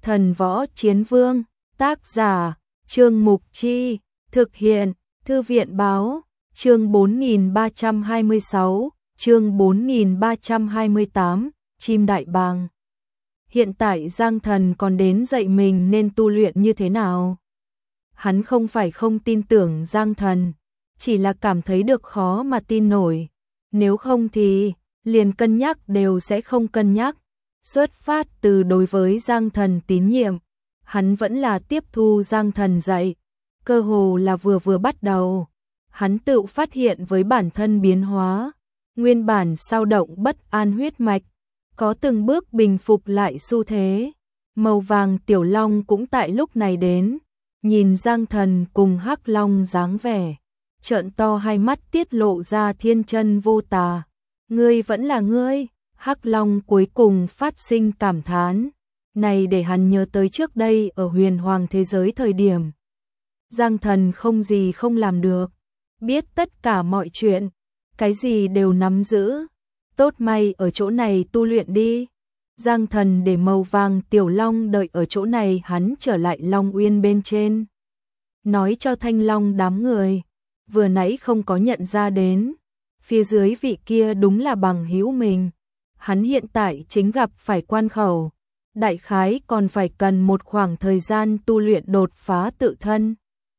Thần Võ Chiến Vương, tác giả, Trương Mục Chi, thực hiện, Thư viện Báo, chương 4326, chương 4328, Chim Đại Bàng. Hiện tại Giang Thần còn đến dạy mình nên tu luyện như thế nào. Hắn không phải không tin tưởng Giang Thần, chỉ là cảm thấy được khó mà tin nổi. Nếu không thì, liền cân nhắc đều sẽ không cân nhắc. Xuất phát từ đối với Giang Thần tín nhiệm, hắn vẫn là tiếp thu Giang Thần dạy. Cơ hồ là vừa bắt đầu, hắn tự phát hiện với bản thân biến hóa. Nguyên bản sao động bất an huyết mạch, có từng bước bình phục lại xu thế. Màu vàng tiểu long cũng tại lúc này đến, nhìn Giang Thần cùng hắc long dáng vẻ, trợn to hai mắt tiết lộ ra thiên chân vô tà. Ngươi vẫn là ngươi. Hắc long cuối cùng phát sinh cảm thán, này để hắn nhớ tới trước đây ở huyền hoàng thế giới thời điểm. Giang Thần không gì không làm được, biết tất cả mọi chuyện, cái gì đều nắm giữ. Tốt may ở chỗ này tu luyện đi. Giang Thần để màu vàng tiểu long đợi ở chỗ này, hắn trở lại Long Uyên bên trên. Nói cho Thanh Long đám người, vừa nãy không có nhận ra đến, phía dưới vị kia đúng là bằng hữu mình. Hắn hiện tại chính gặp phải quan khẩu, đại khái còn phải cần một khoảng thời gian tu luyện đột phá tự thân.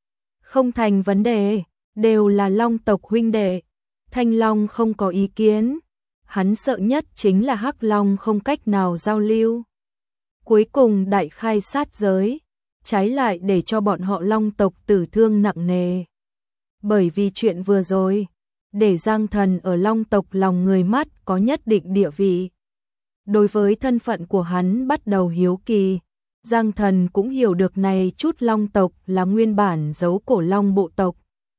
Không thành vấn đề, đều là long tộc huynh đệ. Thanh Long không có ý kiến, hắn sợ nhất chính là hắc long không cách nào giao lưu. Cuối cùng đại khai sát giới, trái lại để cho bọn họ long tộc tử thương nặng nề. Bởi vì chuyện vừa rồi, để Giang Thần ở long tộc lòng người mắt có nhất định địa vị. Đối với thân phận của hắn bắt đầu hiếu kỳ, Giang Thần cũng hiểu được này chút long tộc là nguyên bản giấu cổ long bộ tộc.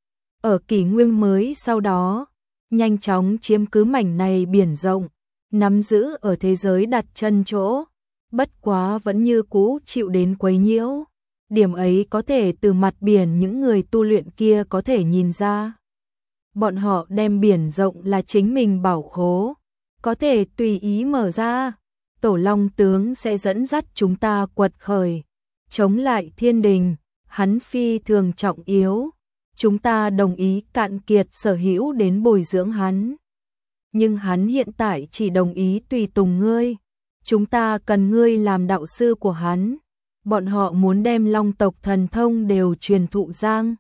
Ở kỷ nguyên mới sau đó, nhanh chóng chiếm cứ mảnh này biển rộng, nắm giữ ở thế giới đặt chân chỗ, bất quá vẫn như cũ chịu đến quấy nhiễu. Điểm ấy có thể từ mặt biển những người tu luyện kia có thể nhìn ra. Bọn họ đem biển rộng là chính mình bảo khố, có thể tùy ý mở ra. Tổ Long tướng sẽ dẫn dắt chúng ta quật khởi, chống lại thiên đình, hắn phi thường trọng yếu. Chúng ta đồng ý cạn kiệt sở hữu đến bồi dưỡng hắn. Nhưng hắn hiện tại chỉ đồng ý tùy tùng ngươi. Chúng ta cần ngươi làm đạo sư của hắn. Bọn họ muốn đem long tộc thần thông đều truyền thụ Giang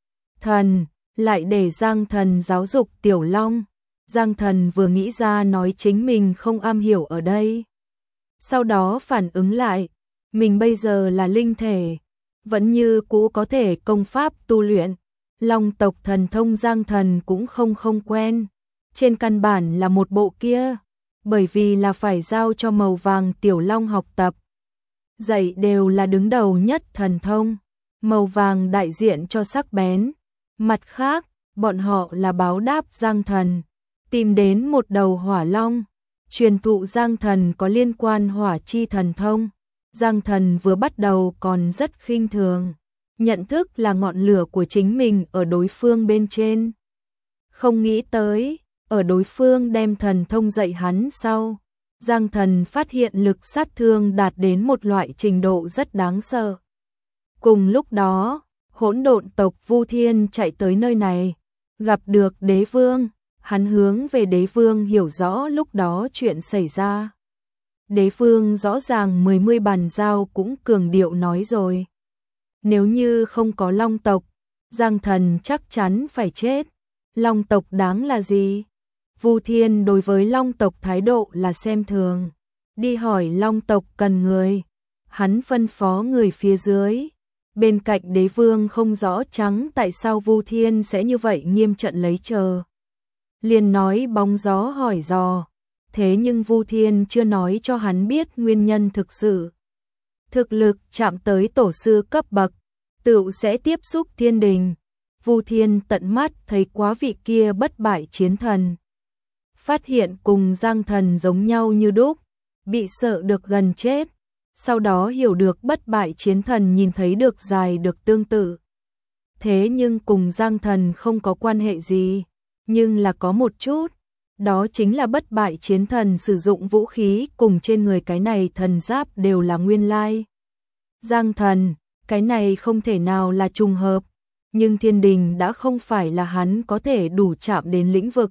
Thần, lại để Giang Thần giáo dục tiểu long. Giang Thần vừa nghĩ ra nói chính mình không am hiểu ở đây. Sau đó phản ứng lại, mình bây giờ là linh thể, vẫn như cũ có thể công pháp tu luyện. Long tộc thần thông Giang Thần cũng không quen, trên căn bản là một bộ kia, bởi vì là phải giao cho màu vàng tiểu long học tập. Dạy đều là đứng đầu nhất thần thông, màu vàng đại diện cho sắc bén. Mặt khác, bọn họ là báo đáp Giang Thần, tìm đến một đầu hỏa long, truyền thụ Giang Thần có liên quan hỏa chi thần thông. Giang Thần vừa bắt đầu còn rất khinh thường, nhận thức là ngọn lửa của chính mình ở đối phương bên trên. Không nghĩ tới, ở đối phương đem thần thông dạy hắn sau, Giang Thần phát hiện lực sát thương đạt đến một loại trình độ rất đáng sợ. Cùng lúc đó, hỗn độn tộc Vu Thiên chạy tới nơi này, gặp được đế vương, hắn hướng về đế vương hiểu rõ lúc đó chuyện xảy ra. Đế vương rõ ràng 10 bàn giao cũng cường điệu nói rồi. Nếu như không có long tộc, Giang Thần chắc chắn phải chết. Long tộc đáng là gì? Vu Thiên đối với long tộc thái độ là xem thường. Đi hỏi long tộc cần người. Hắn phân phó người phía dưới. Bên cạnh đế vương không rõ trắng tại sao Vu Thiên sẽ như vậy nghiêm trận lấy chờ. Liền nói bóng gió hỏi dò. Thế nhưng Vu Thiên chưa nói cho hắn biết nguyên nhân thực sự. Thực lực chạm tới tổ sư cấp bậc, tựu sẽ tiếp xúc thiên đình. Vu Thiên tận mắt thấy quá vị kia bất bại chiến thần. Phát hiện cùng Giang Thần giống nhau như đúc, bị sợ được gần chết. Sau đó hiểu được bất bại chiến thần nhìn thấy được dài được tương tự. Thế nhưng cùng Giang Thần không có quan hệ gì, nhưng là có một chút. Đó chính là bất bại chiến thần sử dụng vũ khí cùng trên người cái này thần giáp đều là nguyên lai Giang Thần, cái này không thể nào là trùng hợp, nhưng thiên đình đã không phải là hắn có thể đủ chạm đến lĩnh vực.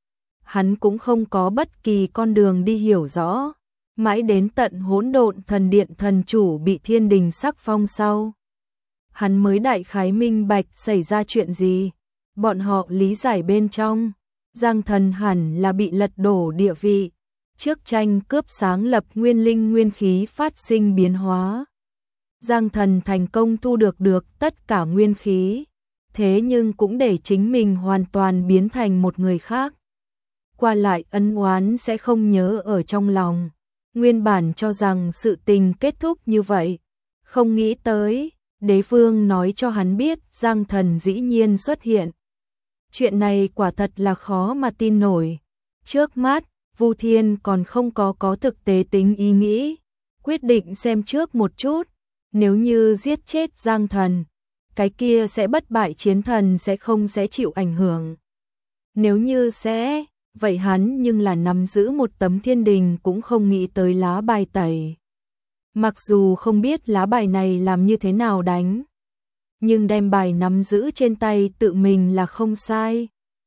Hắn cũng không có bất kỳ con đường đi hiểu rõ, mãi đến tận Hỗn Độn Thần Điện thần chủ bị thiên đình sắc phong sau. Hắn mới đại khái minh bạch xảy ra chuyện gì, bọn họ lý giải bên trong, Giang Thần hẳn là bị lật đổ địa vị, trước tranh cướp sáng lập nguyên linh nguyên khí phát sinh biến hóa. Giang Thần thành công thu được tất cả nguyên khí, thế nhưng cũng để chính mình hoàn toàn biến thành một người khác. Qua lại ân oán sẽ không nhớ ở trong lòng, nguyên bản cho rằng sự tình kết thúc như vậy, không nghĩ tới, đế vương nói cho hắn biết Giang Thần dĩ nhiên xuất hiện. Chuyện này quả thật là khó mà tin nổi. Trước mắt, Vu Thiên còn không có thực tế tính ý nghĩ, quyết định xem trước một chút, nếu như giết chết Giang Thần, cái kia sẽ bất bại chiến thần sẽ không chịu ảnh hưởng. Nếu như sẽ, vậy hắn nhưng là nắm giữ một tấm thiên đình cũng không nghĩ tới lá bài tẩy. Mặc dù không biết lá bài này làm như thế nào đánh, nhưng đem bài nắm giữ trên tay tự mình là không sai.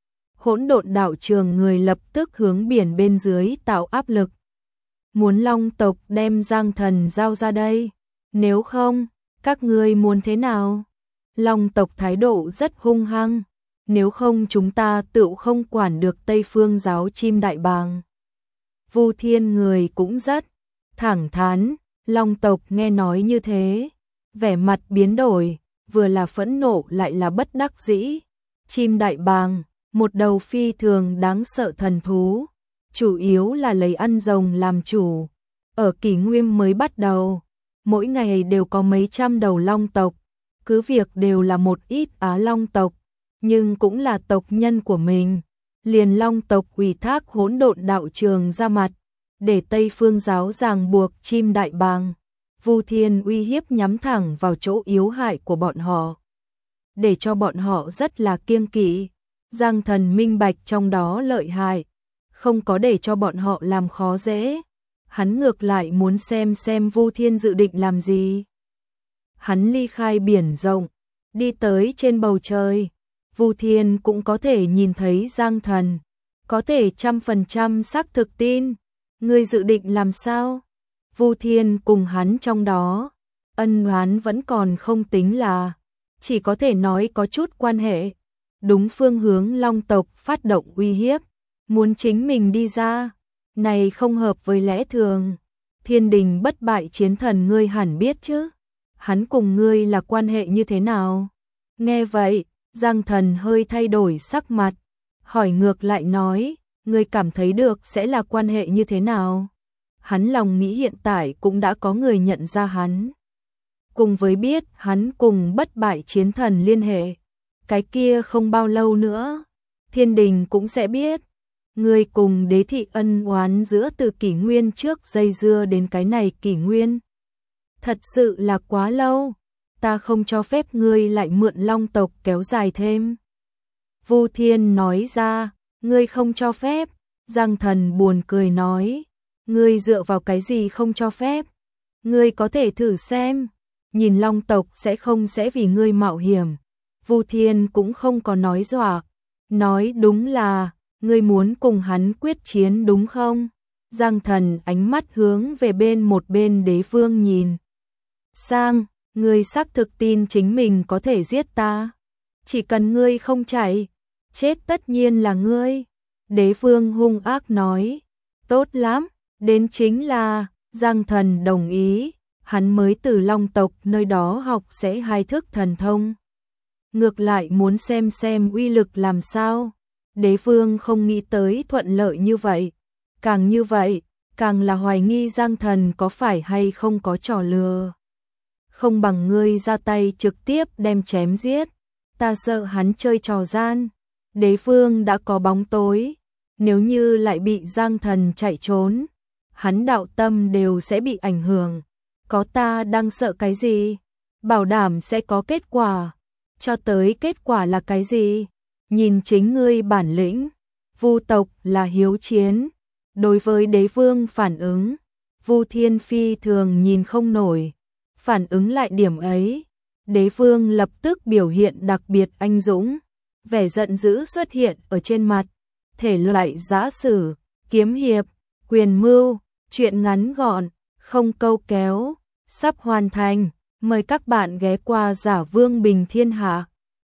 Hỗn Độn đạo trường người lập tức hướng biển bên dưới tạo áp lực. Muốn Long tộc đem Giang Thần giao ra đây, nếu không, các ngươi muốn thế nào? Long tộc thái độ rất hung hăng, nếu không chúng ta tựu không quản được Tây Phương giáo chim đại bàng. Vu Thiên người cũng rất thẳng thắn, Long tộc nghe nói như thế, vẻ mặt biến đổi, vừa là phẫn nộ lại là bất đắc dĩ. Chim đại bàng, một đầu phi thường đáng sợ thần thú, chủ yếu là lấy ăn rồng làm chủ. Ở kỷ nguyên mới bắt đầu, mỗi ngày đều có mấy trăm đầu long tộc, cứ việc đều là một ít Á Long tộc, nhưng cũng là tộc nhân của mình. Liền Long tộc ủy thác Hỗn Độn đạo trường ra mặt, để Tây Phương giáo ràng buộc chim đại bàng. Vu Thiên uy hiếp nhắm thẳng vào chỗ yếu hại của bọn họ, để cho bọn họ rất là kiêng kỵ. Giang Thần minh bạch trong đó lợi hại, không có để cho bọn họ làm khó dễ. Hắn ngược lại muốn xem Vu Thiên dự định làm gì. Hắn ly khai biển rộng, đi tới trên bầu trời. Vu Thiên cũng có thể nhìn thấy Giang Thần, có thể 100% xác thực tin. Ngươi dự định làm sao? Vu Thiên cùng hắn trong đó, ân oán vẫn còn không tính là, chỉ có thể nói có chút quan hệ. Đúng phương hướng Long tộc phát động uy hiếp, muốn chính mình đi ra, này không hợp với lẽ thường. Thiên đình bất bại chiến thần ngươi hẳn biết chứ, hắn cùng ngươi là quan hệ như thế nào? Nghe vậy, Giang Thần hơi thay đổi sắc mặt, hỏi ngược lại nói, ngươi cảm thấy được sẽ là quan hệ như thế nào? Hắn lòng nghĩ hiện tại cũng đã có người nhận ra hắn. Cùng với biết hắn cùng bất bại chiến thần liên hệ, cái kia không bao lâu nữa, thiên đình cũng sẽ biết. Ngươi cùng đế thị ân oán giữa từ kỷ nguyên trước dây dưa đến cái này kỷ nguyên. Thật sự là quá lâu, ta không cho phép ngươi lại mượn Long tộc kéo dài thêm. Vu Thiên nói ra, ngươi không cho phép. Giang Thần buồn cười nói, ngươi dựa vào cái gì không cho phép? Ngươi có thể thử xem, nhìn Long tộc sẽ không vì ngươi mạo hiểm. Vu Thiên cũng không có nói dọa, nói đúng là, ngươi muốn cùng hắn quyết chiến đúng không? Giang Thần ánh mắt hướng về một bên đế vương nhìn sang, ngươi xác thực tin chính mình có thể giết ta? Chỉ cần ngươi không chạy, chết tất nhiên là ngươi. Đế vương hung ác nói, tốt lắm, đến chính là, Giang Thần đồng ý, hắn mới từ Long tộc nơi đó học sẽ hai thức thần thông. Ngược lại muốn xem uy lực làm sao. Đế vương không nghĩ tới thuận lợi như vậy, càng như vậy, càng là hoài nghi Giang Thần có phải hay không có trò lừa. Không bằng ngươi ra tay trực tiếp đem chém giết, ta sợ hắn chơi trò gian. Đế vương đã có bóng tối, nếu như lại bị Giang Thần chạy trốn, hắn đạo tâm đều sẽ bị ảnh hưởng. Có ta đang sợ cái gì? Bảo đảm sẽ có kết quả. Cho tới kết quả là cái gì? Nhìn chính ngươi bản lĩnh. Vu tộc là hiếu chiến. Đối với đế vương phản ứng, Vu Thiên phi thường nhìn không nổi. phản ứng lại điểm ấy, đế vương lập tức biểu hiện đặc biệt anh dũng, vẻ giận dữ xuất hiện ở trên mặt, thể loại giã sử, kiếm hiệp, quyền mưu, truyện ngắn gọn, không câu kéo, sắp hoàn thành, mời các bạn ghé qua Giả Vương Bình Thiên Hạ.